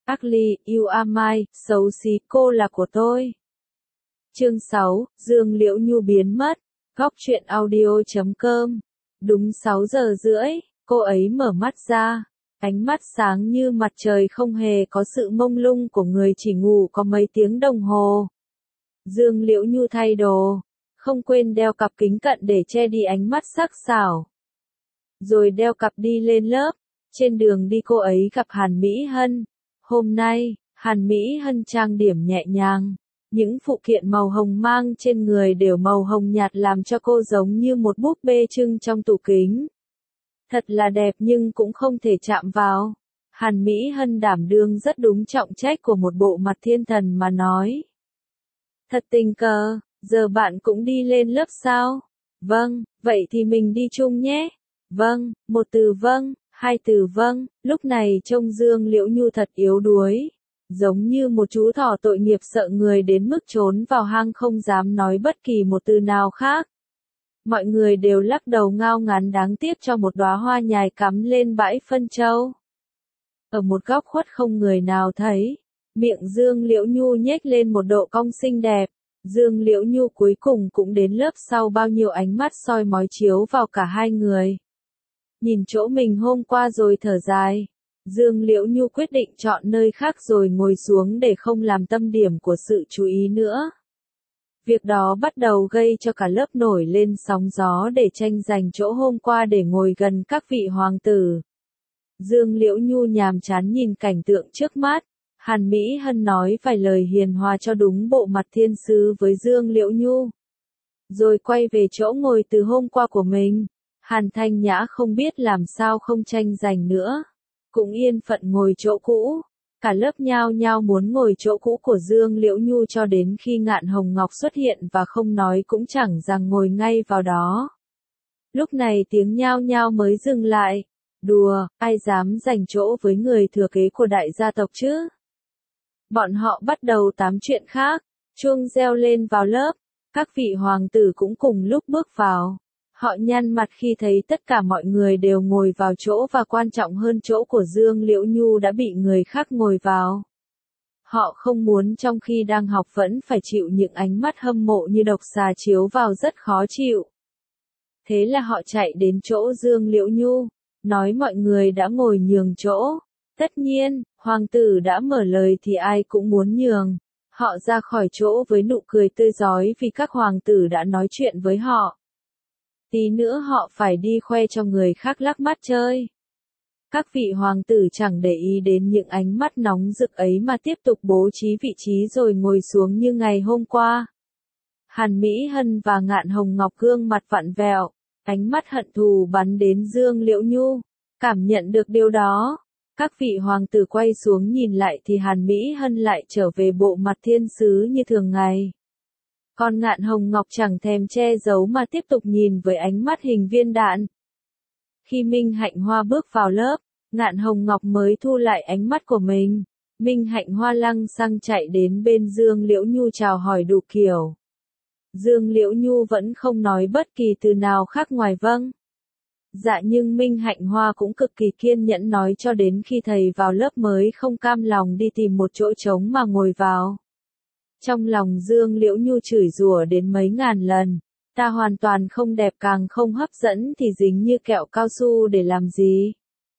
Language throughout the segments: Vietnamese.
Ugly, you are mine, xấu xí, cô là của tôi. Chương 6, Dương Liễu Nhu biến mất. Góc truyện audio.com. Đúng 6 giờ rưỡi, cô ấy mở mắt ra. Ánh mắt sáng như mặt trời, không hề có sự mông lung của người chỉ ngủ có mấy tiếng đồng hồ. Dương Liễu Nhu thay đồ, không quên đeo cặp kính cận để che đi ánh mắt sắc sảo. Rồi đeo cặp đi lên lớp. Trên đường đi cô ấy gặp Hàn Mỹ Hân. Hôm nay, Hàn Mỹ Hân trang điểm nhẹ nhàng. Những phụ kiện màu hồng mang trên người đều màu hồng nhạt làm cho cô giống như một búp bê trưng trong tủ kính. Thật là đẹp nhưng cũng không thể chạm vào. Hàn Mỹ Hân đảm đương rất đúng trọng trách của một bộ mặt thiên thần mà nói. Thật tình cờ, giờ bạn cũng đi lên lớp sao? Vâng, vậy thì mình đi chung nhé. Vâng, một từ vâng, hai từ vâng. Lúc này trông Dương Liễu Nhu thật yếu đuối. Giống như một chú thỏ tội nghiệp sợ người đến mức trốn vào hang không dám nói bất kỳ một từ nào khác. Mọi người đều lắc đầu ngao ngán đáng tiếc cho một đóa hoa nhài cắm lên bãi phân châu. Ở một góc khuất không người nào thấy, miệng Dương Liễu Nhu nhếch lên một độ cong xinh đẹp. Dương Liễu Nhu cuối cùng cũng đến lớp sau bao nhiêu ánh mắt soi mói chiếu vào cả hai người. Nhìn chỗ mình hôm qua rồi thở dài. Dương Liễu Nhu quyết định chọn nơi khác rồi ngồi xuống để không làm tâm điểm của sự chú ý nữa. Việc đó bắt đầu gây cho cả lớp nổi lên sóng gió để tranh giành chỗ hôm qua để ngồi gần các vị hoàng tử. Dương Liễu Nhu nhàm chán nhìn cảnh tượng trước mắt. Hàn Mỹ Hân nói vài lời hiền hòa cho đúng bộ mặt thiên sứ với Dương Liễu Nhu. Rồi quay về chỗ ngồi từ hôm qua của mình. Hàn Thanh Nhã không biết làm sao không tranh giành nữa. Cũng yên phận ngồi chỗ cũ. Cả lớp nhao nhao muốn ngồi chỗ cũ của Dương Liễu Nhu cho đến khi Ngạn Hồng Ngọc xuất hiện và không nói cũng chẳng rằng ngồi ngay vào đó. Lúc này tiếng nhao nhao mới dừng lại. Đùa, ai dám giành chỗ với người thừa kế của đại gia tộc chứ? Bọn họ bắt đầu tám chuyện khác. Chuông reo lên vào lớp. Các vị hoàng tử cũng cùng lúc bước vào. Họ nhăn mặt khi thấy tất cả mọi người đều ngồi vào chỗ và quan trọng hơn chỗ của Dương Liễu Nhu đã bị người khác ngồi vào. Họ không muốn trong khi đang học vẫn phải chịu những ánh mắt hâm mộ như độc xà chiếu vào rất khó chịu. Thế là họ chạy đến chỗ Dương Liễu Nhu, nói mọi người đã ngồi nhường chỗ. Tất nhiên, hoàng tử đã mở lời thì ai cũng muốn nhường. Họ ra khỏi chỗ với nụ cười tươi rói vì các hoàng tử đã nói chuyện với họ. Tí nữa họ phải đi khoe cho người khác lắc mắt chơi. Các vị hoàng tử chẳng để ý đến những ánh mắt nóng rực ấy mà tiếp tục bố trí vị trí rồi ngồi xuống như ngày hôm qua. Hàn Mỹ Hân và Ngạn Hồng Ngọc gương mặt vặn vẹo, ánh mắt hận thù bắn đến Dương Liễu Nhu. Cảm nhận được điều đó, các vị hoàng tử quay xuống nhìn lại thì Hàn Mỹ Hân lại trở về bộ mặt thiên sứ như thường ngày. Còn Ngạn Hồng Ngọc chẳng thèm che giấu mà tiếp tục nhìn với ánh mắt hình viên đạn. Khi Minh Hạnh Hoa bước vào lớp, Ngạn Hồng Ngọc mới thu lại ánh mắt của mình. Minh Hạnh Hoa lăng xăng chạy đến bên Dương Liễu Nhu chào hỏi đủ kiểu. Dương Liễu Nhu vẫn không nói bất kỳ từ nào khác ngoài vâng. Dạ, nhưng Minh Hạnh Hoa cũng cực kỳ kiên nhẫn nói cho đến khi thầy vào lớp mới không cam lòng đi tìm một chỗ trống mà ngồi vào. Trong lòng Dương Liễu Nhu chửi rủa đến mấy ngàn lần, ta hoàn toàn không đẹp càng không hấp dẫn thì dính như kẹo cao su để làm gì.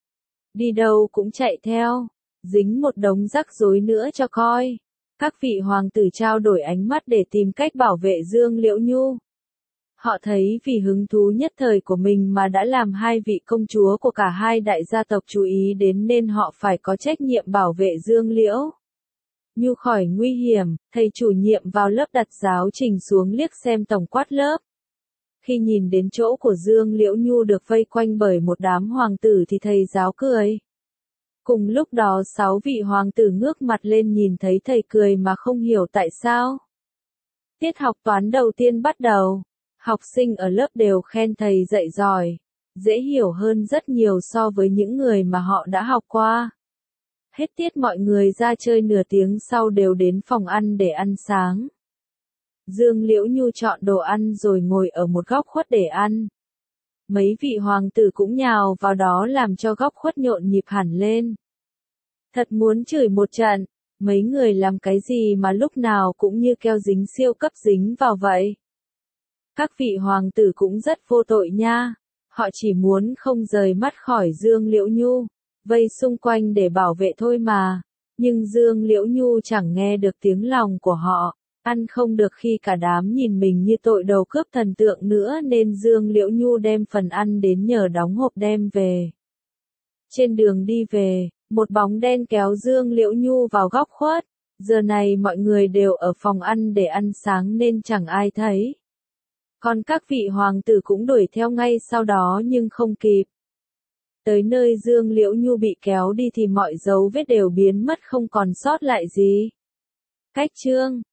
Đi đâu cũng chạy theo, dính một đống rắc rối nữa cho coi. Các vị hoàng tử trao đổi ánh mắt để tìm cách bảo vệ Dương Liễu Nhu. Họ thấy vì hứng thú nhất thời của mình mà đã làm hai vị công chúa của cả hai đại gia tộc chú ý đến nên họ phải có trách nhiệm bảo vệ Dương Liễu Nhu khỏi nguy hiểm. Thầy chủ nhiệm vào lớp đặt giáo trình xuống liếc xem tổng quát lớp. Khi nhìn đến chỗ của Dương Liễu Nhu được vây quanh bởi một đám hoàng tử thì thầy giáo cười. Cùng lúc đó 6 vị hoàng tử ngước mặt lên nhìn thấy thầy cười mà không hiểu tại sao. Tiết học toán đầu tiên bắt đầu. Học sinh ở lớp đều khen thầy dạy giỏi, dễ hiểu hơn rất nhiều so với những người mà họ đã học qua. Hết tiết mọi người ra chơi, nửa tiếng sau đều đến phòng ăn để ăn sáng. Dương Liễu Nhu chọn đồ ăn rồi ngồi ở một góc khuất để ăn. Mấy vị hoàng tử cũng nhào vào đó làm cho góc khuất nhộn nhịp hẳn lên. Thật muốn chửi một trận, mấy người làm cái gì mà lúc nào cũng như keo dính siêu cấp dính vào vậy. Các vị hoàng tử cũng rất vô tội nha, họ chỉ muốn không rời mắt khỏi Dương Liễu Nhu, vây xung quanh để bảo vệ thôi mà, nhưng Dương Liễu Nhu chẳng nghe được tiếng lòng của họ, ăn không được khi cả đám nhìn mình như tội đầu cướp thần tượng nữa nên Dương Liễu Nhu đem phần ăn đến nhờ đóng hộp đem về. Trên đường đi về, một bóng đen kéo Dương Liễu Nhu vào góc khuất, giờ này mọi người đều ở phòng ăn để ăn sáng nên chẳng ai thấy. Còn các vị hoàng tử cũng đuổi theo ngay sau đó nhưng không kịp. Tới nơi Dương Liễu Nhu bị kéo đi thì mọi dấu vết đều biến mất không còn sót lại gì. Cách chương